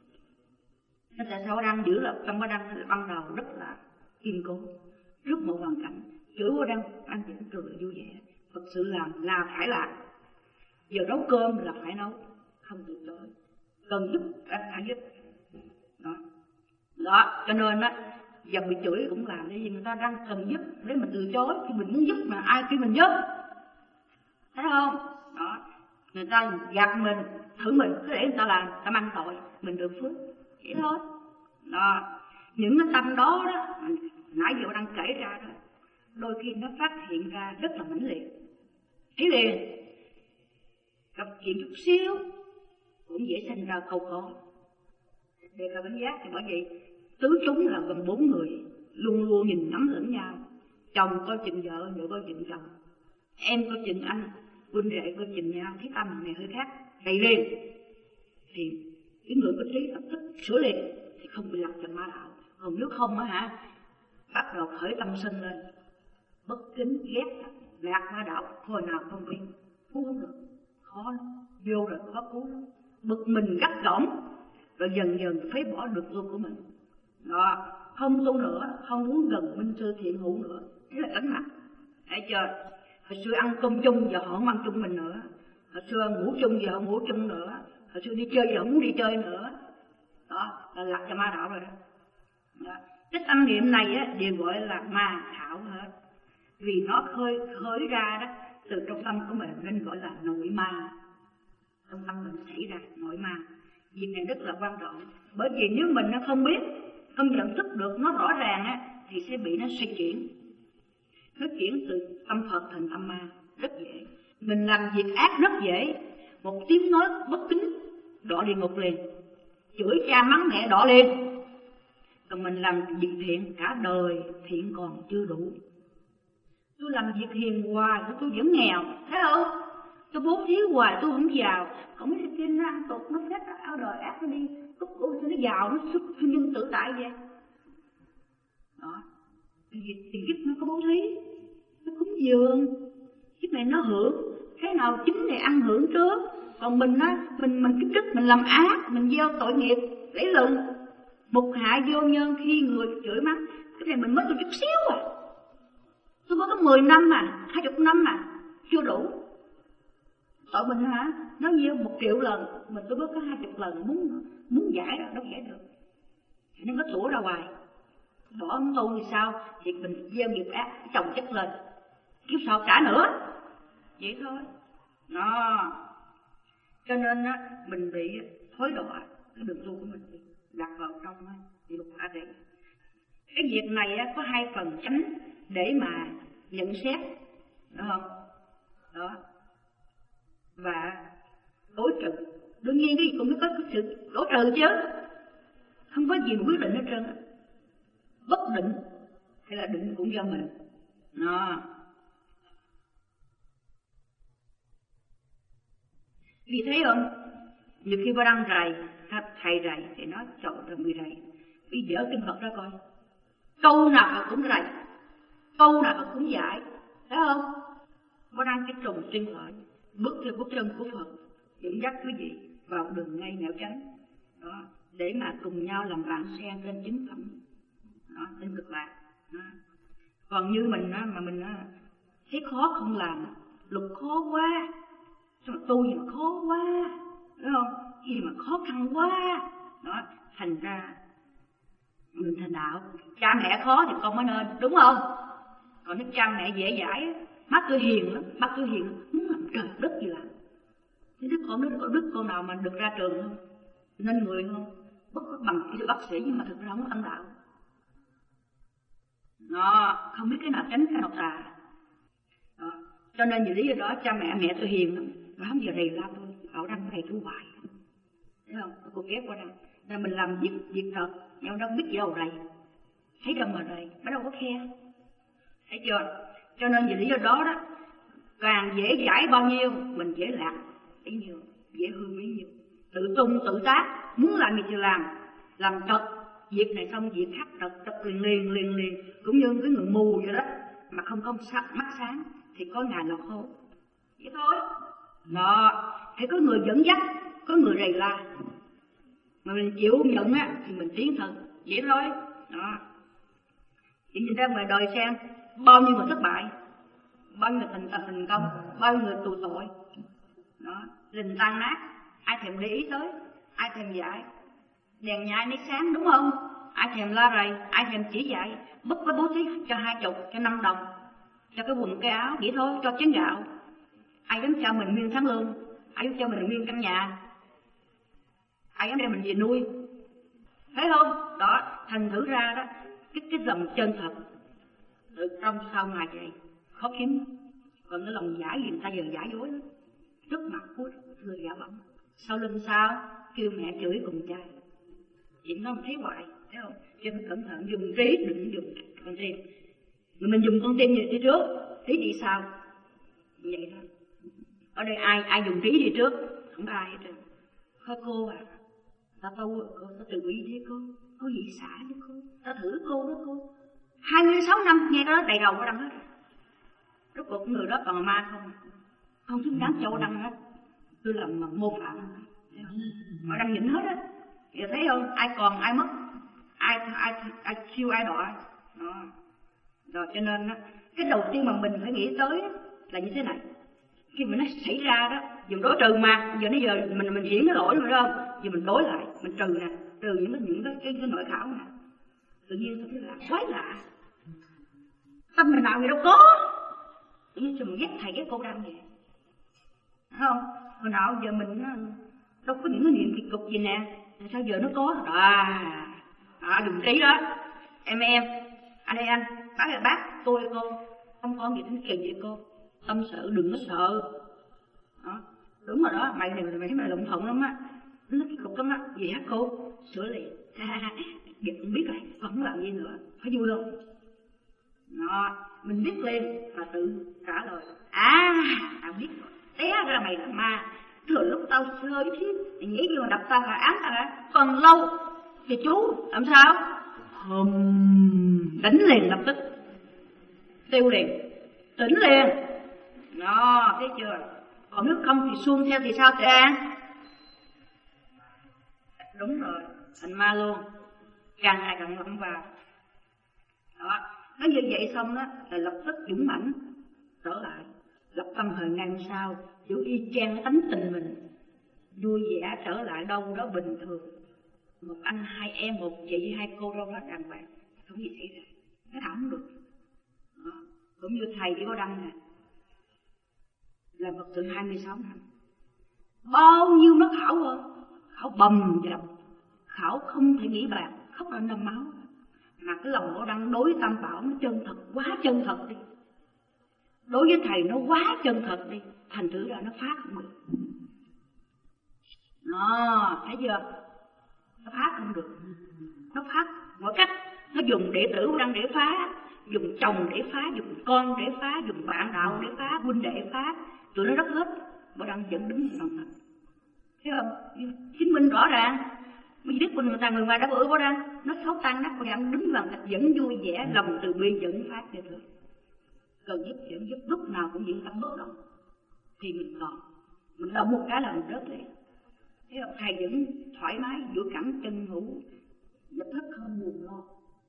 Nên tại sao đang giữ là trong đang ban đầu rất là kiên cố, rất một hoàn cảnh. Chữ của đang ăn chỉ cười vui vẻ, thật sự làm là phải làm. Giờ nấu cơm là phải nấu, không từ chối. Cần giúp anh phải giúp. Đó. Đó, cho nên á, giờ bị chửi cũng làm, bởi vì người ta đang cần giúp, để mình từ chối, khi mình muốn giúp mà ai kêu mình giúp. Thấy không? Đó. Người ta gạt mình, thử mình, cứ để người ta làm, ta mang tội, mình được phước. Vậy thôi. Đó. Những cái tâm đó đó, nãy giờ đang kể ra đó, đôi khi nó phát hiện ra rất là mãnh liệt. Thấy liền, gặp chuyện chút xíu, cũng dễ sinh ra câu khó. Đề cao cảnh giác thì bởi vậy tứ chúng là gần bốn người, luôn luôn nhìn ngắm lẫn nhau. Chồng coi chừng vợ, vợ coi chừng chồng, em coi chừng anh, huynh đệ coi chừng nhau. Cái tâm này hơi khác, đầy liền thì cái người có trí lập tức sửa liền thì không bị lặp cho ma đạo. Còn nếu không á hả, bắt đầu khởi tâm sinh lên, bất kính ghét lạc ma đạo, hồi nào không biết, cứu không được, khó lắm, vô rồi khó cứu lắm, bực mình gắt gỏng, rồi dần dần phế bỏ được luôn của mình. Đó, không tu nữa, không muốn gần minh sư thiện hữu nữa, thế là cảnh mặt. Thấy chưa? Hồi xưa ăn cơm chung giờ họ không ăn chung mình nữa, hồi xưa ngủ chung giờ không ngủ chung nữa, hồi xưa đi chơi giờ không muốn đi chơi nữa. Đó, là lạc cho ma đạo rồi đó. Đó. Cái tâm niệm này á, đều gọi là ma thảo hết, vì nó khơi khơi ra đó từ trong tâm của mình, nên gọi là nội ma. Trong tâm mình xảy ra nội ma. Việc này rất là quan trọng, bởi vì nếu mình nó không biết, không nhận thức được nó rõ ràng á, thì sẽ bị nó suy chuyển, nó chuyển từ tâm Phật thành tâm ma rất dễ. Mình làm việc ác rất dễ, một tiếng nói bất kính đọa địa ngục liền, chửi cha mắng mẹ đọa liền. Còn mình làm việc thiện cả đời thiện còn chưa đủ. Tôi làm việc hiền hoài tôi vẫn nghèo, thấy không? Tôi bố thí hoài tôi không giàu. Còn mấy cái kia nó ăn tục, nó phép áo đời ác nó đi, cúc ôi nó giàu, nó xuất nhân tự tại vậy. Đó, vì tiền kiếp nó có bố thí, nó cúng dường, kiếp này nó hưởng, cái nào chính này ăn hưởng trước, Còn mình á, mình mình kích đức, mình làm ác, mình gieo tội nghiệp, lấy lừng, mục hại vô nhân khi người chửi mắng. Cái này mình mới tôi chút xíu à. Tôi mới có mười năm mà, hai chục năm mà, chưa đủ. Tội mình hả? Nói nhiêu một triệu lần, mình tôi mới có hai chục lần, muốn muốn giải rồi, đâu giải được. Nên có tủa ra hoài. Bỏ ông tu thì sao? Thì mình gieo nghiệp ác, chồng chất lên, kiếp sau trả nữa. Vậy thôi. Đó. Cho nên á, mình bị thối đọa cái đường tu của mình bị đặt vào trong địa ngục hỏa tệ. Cái việc này á, có hai phần chánh để mà nhận xét, đúng không? Đó. Và đối trừ. Đương nhiên cái gì cũng có cái sự đối trừ chứ. Không có gì mà quyết định hết trơn á. Bất định hay là định cũng do mình. Đó. Vì thấy không? Nhiều khi bà đang rầy, thầy rầy thì nói trời ơi bị rầy. Bây giờ kinh Phật ra coi. Câu nào cũng rầy, câu nào cũng giải. Thấy không? Bà đang cái trùng tuyên thoại, bước theo bước chân của Phật, dẫn dắt quý vị vào đường ngay nẻo chánh. Đó. Để mà cùng nhau làm bạn sen trên chứng phẩm. Đó, trên cực lạc. Đó. Còn như mình á, mà mình á, thấy khó không làm, luật khó quá, sao mà tu gì mà khó quá, đúng không? Gì mà khó khăn quá. Đó, thành ra mình thành đạo. Cha mẹ khó thì con mới nên, đúng không? Còn nếu cha mẹ dễ dãi, mắt tôi hiền lắm, mắt tôi hiền muốn làm trời đất gì làm. Thế đứa con đứa đức con nào mà được ra trường không? Nên người không? Bất có bằng cái bác sĩ nhưng mà thực ra không có ăn đạo. Đó, không biết cái nào tránh cái nào tà. Đó. Cho nên vì lý do đó cha mẹ mẹ tôi hiền lắm. Và không giờ rầy la tôi, bảo đăng thầy tôi hoài. Thấy không? Cô ghét qua đăng. Nên mình làm việc việc thật, nhưng đâu biết gì đâu rầy. Thấy đâu mà rầy, bắt đâu có khe. Thấy chưa? Cho nên vì lý do đó đó, càng dễ giải bao nhiêu, mình dễ lạc bấy nhiêu, dễ hư bấy nhiêu. Tự tung tự tác, muốn làm gì thì làm, làm trật, việc này xong việc khác trật, trật liền liền liền liền, cũng như cái người mù vậy đó, mà không có mắt sáng thì có ngày lọt hố. Vậy thôi. Đó, phải có người dẫn dắt, có người rầy la, mà mình chịu nhận á thì mình tiến thân, vậy thôi. Đó. Chỉ nhìn ra ngoài đời xem bao nhiêu người thất bại, bao nhiêu người thành tập thành công, bao nhiêu người tù tội. Đó, rình tan nát, ai thèm để ý tới, ai thèm dạy. Đèn nhà ai nấy sáng, đúng không? Ai thèm la rầy, ai thèm chỉ dạy. Bất có bố thí cho hai chục, cho năm đồng, cho cái quần cái áo, vậy thôi, cho chén gạo. Ai dám cho mình nguyên tháng lương, ai dám cho mình nguyên căn nhà, ai dám đem mình về nuôi. Thấy không? Đó, thành thử ra đó, cái, cái lòng chân thật từ trong sau ngoài vậy khó kiếm. Còn cái lòng giả gì người ta giờ giả dối lắm. Trước mặt của người giả bẩn, sau lưng sao kêu mẹ chửi cùng trai. Chuyện đó mình thấy hoài, thấy không? Cho nên cẩn thận, dùng trí đừng dùng con tim. Mình dùng con tim đi trước, trí đi sau. Vậy thôi. Ở đây ai ai dùng trí đi trước, không có ai hết trơn. Có cô à, ta tu cô, ta từ bi thế cô, cô dị xả với cô, ta thử cô đó cô. hai mươi sáu năm nghe đó đầy đầu có đăng hết. Rốt cuộc người đó còn ma không, không xứng đáng cho đăng hết. Tôi làm mô phạm, họ đăng nhịn hết á. Giờ thấy không? Ai còn ai mất, ai ai ai siêu ai đọa. Đó. Rồi cho nên á, cái đầu tiên mà mình phải nghĩ tới là như thế này. Khi mà nó xảy ra đó, dùng đối trừ mà, giờ bây giờ mình mình diễn cái lỗi rồi đó không? Giờ mình đối lại, mình trừ nè, trừ những cái những cái cái, cái nội khảo nè. Tự nhiên tôi thấy lạ, quái lạ. Tâm mình nào thì đâu có. Tự nhiên mình ghét thầy ghét cô đăng vậy. Thấy không? Hồi nào giờ mình đâu có những cái niệm kỳ cục gì nè, sao giờ nó có? À, à dùng trí đó. Em em, anh ơi anh, bác ơi bác, tôi cô, không có gì tính kỳ vậy cô. Tâm sự đừng có sợ. Đó, đúng rồi đó, mày này mày thấy mày lụng thuận lắm á, nó kỳ cục lắm á, gì hả cô? Sửa liền. Giờ cũng biết rồi, còn không làm gì nữa, phải vui luôn. Đó, mình biết liền và tự trả lời. À, tao biết rồi, té ra mày là ma. Thừa lúc tao sơ ý thiết, mày nghĩ gì mà đập tao hả, ám tao hả? Còn lâu thì chú làm sao? Hùm, đánh liền lập tức, tiêu liền, tỉnh liền. Đó, thấy chưa? Còn nếu không thì xuông theo thì sao Tệ An? Đúng rồi, thành ma luôn, càng ngày càng lậm vào. Đó, nó như vậy xong đó là lập tức dũng mãnh trở lại, lập tâm hồi ngày hôm sau giữ y chang cái tánh tình mình, vui vẻ trở lại đâu đó bình thường. Một anh hai em, một chị hai cô đâu đó đàng hoàng, không gì xảy ra, nó thảo không được. Đó. Cũng như thầy đi có đăng nè, làm Phật sự hai mươi sáu năm, bao nhiêu nó khảo rồi, khảo bầm dập, khảo không thể nghĩ bàn, khóc lên đâm máu. Mà cái lòng của đăng đối Tam Bảo nó chân thật, quá chân thật đi, đối với thầy nó quá chân thật đi, thành thử ra nó phát không được. Đó, thấy chưa? Nó phát không được, nó phát mọi cách. Nó dùng đệ tử của đăng để phá, dùng chồng để phá, dùng con để phá, dùng bạn đạo để phá, huynh đệ phá, tụi nó rất hết. Bộ đăng vẫn đứng bằng thật, thấy không? Chứng minh rõ ràng. Mình biết người ta người ngoài đã bữa bộ đăng nó xấu tan nát, bộ đăng đứng bằng thật vẫn vui vẻ, lòng từ bi vẫn phát như thường. Cần giúp vẫn giúp, lúc nào cũng diễn tâm bất động thì mình còn, mình động một cái là mình rớt liền. Thấy không? Thầy vẫn thoải mái, duỗi cẳng chân ngủ, lập tức không buồn lo,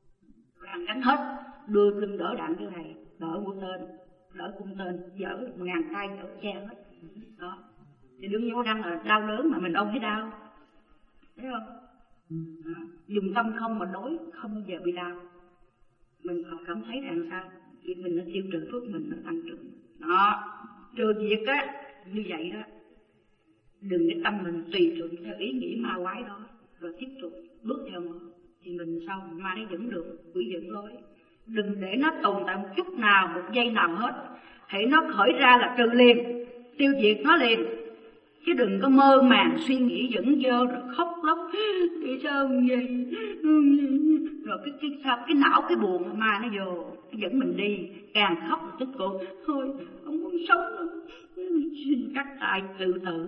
làm cánh hết, đưa lưng đỡ đạn cho thầy, đỡ mũi tên, đỡ cung tên, dở ngàn tay đỡ che hết. Đó, thì đương nhiên đang là đau lớn mà mình đâu thấy đau, thấy không? Đó. Dùng tâm không mà đối, không bao giờ bị đau. Mình còn cảm thấy rằng sao? Vì mình nó tiêu trừ phước mình nó tăng trưởng. Đó, trừ việc á như vậy đó, đừng để tâm mình tùy thuận theo ý nghĩ ma quái đó, rồi tiếp tục bước theo nó, thì mình sau ma nó dẫn được, quỷ dẫn lối. Đừng để nó tồn tại một chút nào, một giây nào hết. Hãy nó khởi ra là trừ liền, tiêu diệt nó liền. Chứ đừng có mơ màng suy nghĩ dẫn dơ rồi khóc lóc, vì sao vậy? Rồi cái cái sao cái não cái buồn ma nó vô, nó dẫn mình đi, càng khóc tức cuộc, thôi không muốn sống nữa, xin cắt tay tự tử.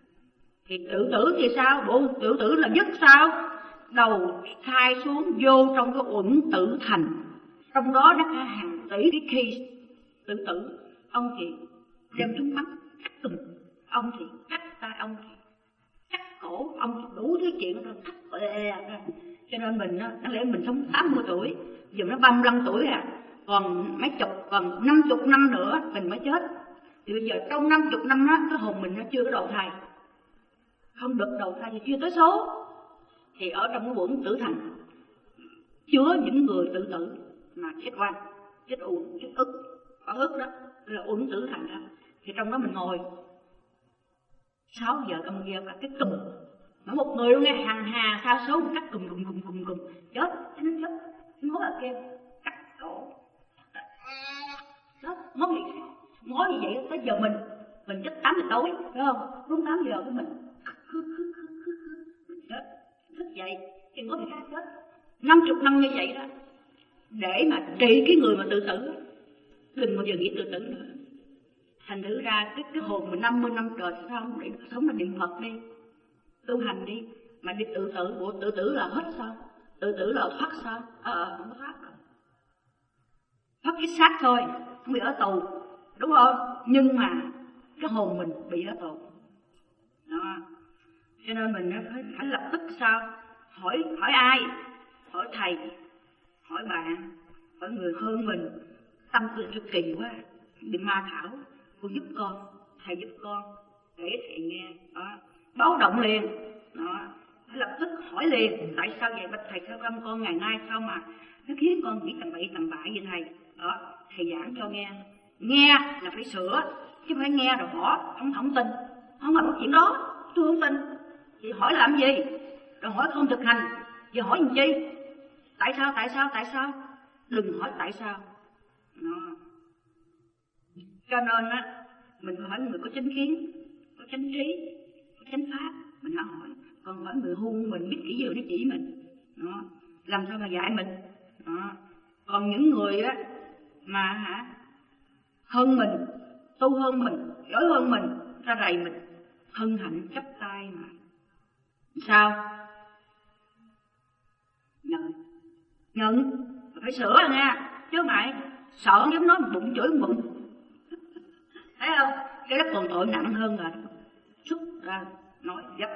Thì tự tử thì sao? Bộ tự tử là dứt sao? Đầu thai xuống vô trong cái uẩn tử thành, trong đó nó có hàng tỷ cái khi tự tử. Ông thì đem súng bắn cắt tùm, ông thì cắt tay, ông thì cắt cổ, ông thì đủ thứ chuyện rồi cắt bè ra. Cho nên mình á, đáng lẽ mình sống tám mươi tuổi, giờ nó ba mươi lăm tuổi à, còn mấy chục, còn năm chục năm nữa mình mới chết. Thì bây giờ trong năm chục năm đó, cái hồn mình nó chưa có đầu thai, không được đầu thai thì chưa tới số. Thì ở trong cái uẩn tử thành chứa những người tự tử mà chết oan, chết uổng, chết ức, có ức đó là uẩn tử thành đó. Thì trong đó mình ngồi sáu giờ công giờ là cái cùm, mà một người luôn nghe hàng hà sa số một cắt cùm cùm cùm cùm cùm chết, nó chết, nó là kêu cắt cổ, chết, ngó gì, ngó như vậy tới giờ mình mình chết tám giờ tối, phải không? Đúng tám giờ của mình chết, thức dậy thì ngó người khác chết. Năm chục năm như vậy đó, để mà trị cái người mà tự tử, đừng bao giờ nghĩ tự tử nữa. Thành thử ra cái, cái hồn mình năm mươi năm trời sao không để sống là niệm Phật đi, tu hành đi, mà đi tự tử, bộ tự tử là hết sao? Tự tử là thoát sao? Ờ, à, không thoát rồi. Thoát cái xác thôi, không bị ở tù, đúng không? Nhưng mà cái hồn mình bị ở tù. Đó. Cho nên mình phải, phải lập tức sao? Hỏi hỏi ai? Hỏi thầy, hỏi bạn, hỏi người hơn mình. Tâm tôi cho kỳ quá, bị ma thảo, cô giúp con, thầy giúp con, để thầy nghe. Đó. Báo động liền. Đó. Phải lập tức hỏi liền, tại sao vậy bạch thầy, sao tâm con ngày nay sao mà nó khiến con nghĩ tầm bậy tầm bạ vậy thầy? Đó. Thầy giảng cho nghe, nghe là phải sửa, chứ không phải nghe rồi bỏ, không không tin, không phải một chuyện đó, tôi không tin. Thì hỏi làm gì? Rồi hỏi không thực hành, giờ hỏi làm chi? Tại sao, tại sao, tại sao? Đừng hỏi tại sao. Đó. Cho nên á, mình hỏi người có chánh kiến, có chánh trí, có chánh pháp, mình hãy hỏi. Còn hỏi người hung mình biết kỹ giờ nó chỉ mình. Đó. Làm sao mà dạy mình. Đó. Còn những người á mà hả hơn mình, tu hơn mình, giỏi hơn mình, ra rầy mình, hân hạnh chấp tay mà. Sao? Nhận. Nhận, phải sửa nha, chứ mày sợ không dám nói bụng chửi bụng. Thấy không? Cái đó còn tội nặng hơn là xuất ra nói dấp.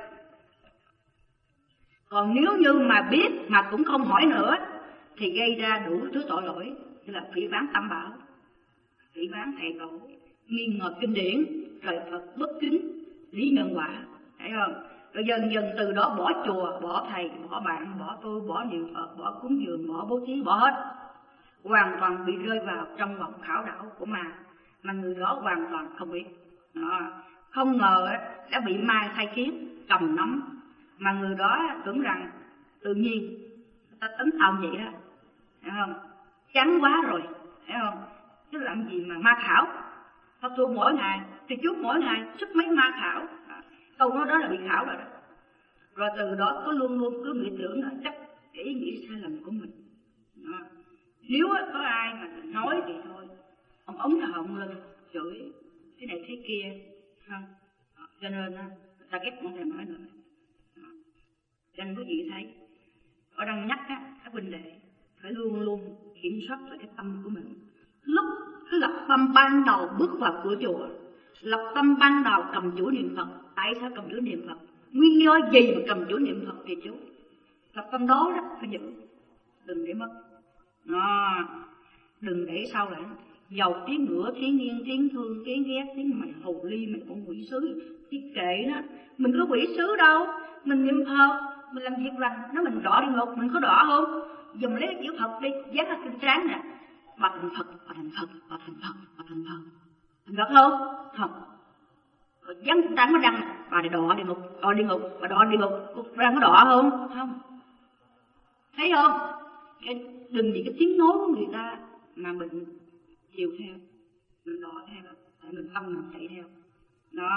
Còn nếu như mà biết mà cũng không hỏi nữa thì gây ra đủ thứ tội lỗi, như là phỉ báng tam bảo, phỉ báng thầy tổ, nghi ngờ kinh điển, trời Phật, bất kính, lý nhân quả, thấy không? Rồi dần dần từ đó bỏ chùa, bỏ thầy, bỏ bạn, bỏ tôi, bỏ niệm Phật, bỏ cúng dường, bỏ bố thí, bỏ hết, hoàn toàn bị rơi vào trong vòng khảo đảo của ma, mà người đó hoàn toàn không biết. Đó. Không ngờ đã bị ma sai khiến, cầm nắm, mà người đó tưởng rằng tự nhiên ta tính tao vậy đó, thấy không? Chán quá rồi, thấy không? Chứ làm gì mà ma khảo? Pháp tu mỗi ngày, thì trước mỗi ngày sức mấy ma khảo. Câu nói đó là bị khảo rồi đó. Rồi từ đó có luôn luôn cứ nghĩ tưởng là chắc cái ý nghĩ sai lầm của mình. Đó. Nếu có ai mà nói thì thôi, ông ống thở ông lên chửi cái này thế kia, không? Cho nên ta ghét không thèm nói nữa. Cho nên quý vị thấy, ở đang nhắc á, các huynh đệ phải luôn luôn kiểm soát lại cái tâm của mình. Lúc cái lập tâm ban đầu bước vào cửa chùa, lập tâm ban đầu cầm chủ niệm Phật. Tại sao cầm chủ niệm Phật? Nguyên do gì mà cầm chủ niệm Phật thì chú? Lập tâm đó đó phải giữ, đừng để mất. Đó. Đừng để sau lại dầu tiếng ngửa, tiếng nghiêng, tiếng thương, tiếng ghét, tiếng mày hồ ly, mày con quỷ sứ, tiếng kệ đó. Mình có quỷ sứ đâu, mình niệm Phật, mình làm việc lành, nó mình đọa địa ngục, mình có đọa không? Dùng lấy chữ Phật đi, dán ở kinh trán nè. Bà thành Phật, bà thành Phật, bà thành Phật, bà thành Phật. Thành Phật không? Không. Rồi dán kinh trán nó đăng, bà này đọa địa ngục, đọa địa ngục, bà đọa địa ngục, cục ra có đọa không? Không. Thấy không? Cái, đừng vì cái tiếng nói của người ta mà mình chiều theo, mình đọa theo, tại mình tâm mình chạy theo. Đó.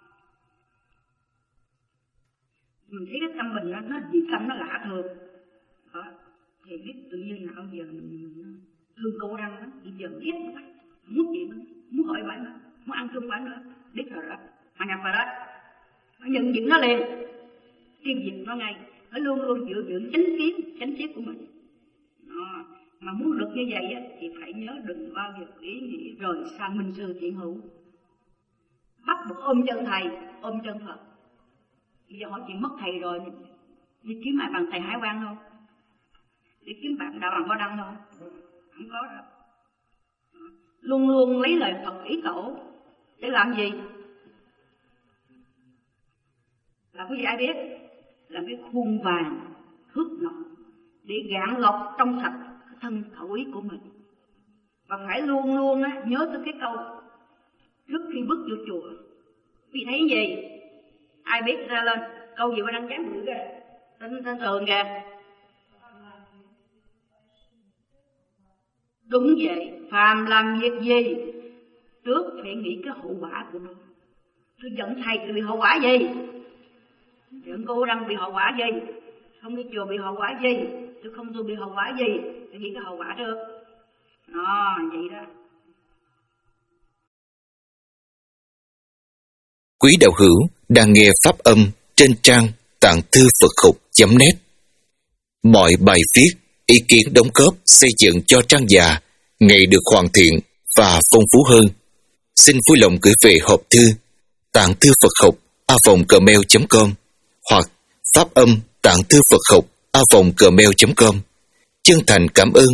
Mình thấy cái tâm mình nó, nó dị tâm nó lạ thường. Đó. Thì biết tự nhiên nào giờ mình, mình thương cô răng đó, bây giờ ghét nó, muốn gì nữa, muốn hỏi bạn nữa, muốn ăn cơm bạn nữa, biết rồi đó, mà nhập vào đó, phải nhận diện nó liền, tiêu diệt nó ngay, phải luôn luôn giữ dưỡng chánh kiến, chánh tiết của mình. Đó. Mà muốn được như vậy á, thì phải nhớ đừng bao giờ ý nghĩ rời xa minh sư thiện hữu, bắt buộc ôm chân thầy, ôm chân Phật. Bây giờ hỏi chuyện mất thầy rồi, đi kiếm ai bằng thầy Hải Quang không? Đi kiếm bạn đạo bằng Hoa Đăng không? Không có đâu. Luôn luôn lấy lời Phật ý tổ để làm gì? Là quý vị ai biết? Làm cái khuôn vàng, thước ngọc để gạn lọc trong sạch thân khẩu ý của mình. Và phải luôn luôn á, nhớ tới cái câu trước khi bước vô chùa. Quý vị thấy gì? Ai biết ra lên? Câu gì mà đăng chán bự kìa, trên, trên tường kìa. Đúng vậy, phàm làm việc gì trước phải nghĩ cái hậu quả của nó. Tôi giận thầy thì bị hậu quả gì? Giận cô đang bị hậu quả gì? Không đi chùa bị hậu quả gì? Tôi không tôi bị hậu quả gì? Phải nghĩ cái hậu quả trước. Đó, vậy đó. Quý đạo hữu đang nghe pháp âm trên trang tạng thư Phật học chấm net. Mọi bài viết, ý kiến đóng góp xây dựng cho trang già ngày được hoàn thiện và phong phú hơn. Xin vui lòng gửi về hộp thư tạng thư Phật học a vòng gmail chấm com hoặc pháp âm tạng thư Phật học a vòng gmail chấm com. Chân thành cảm ơn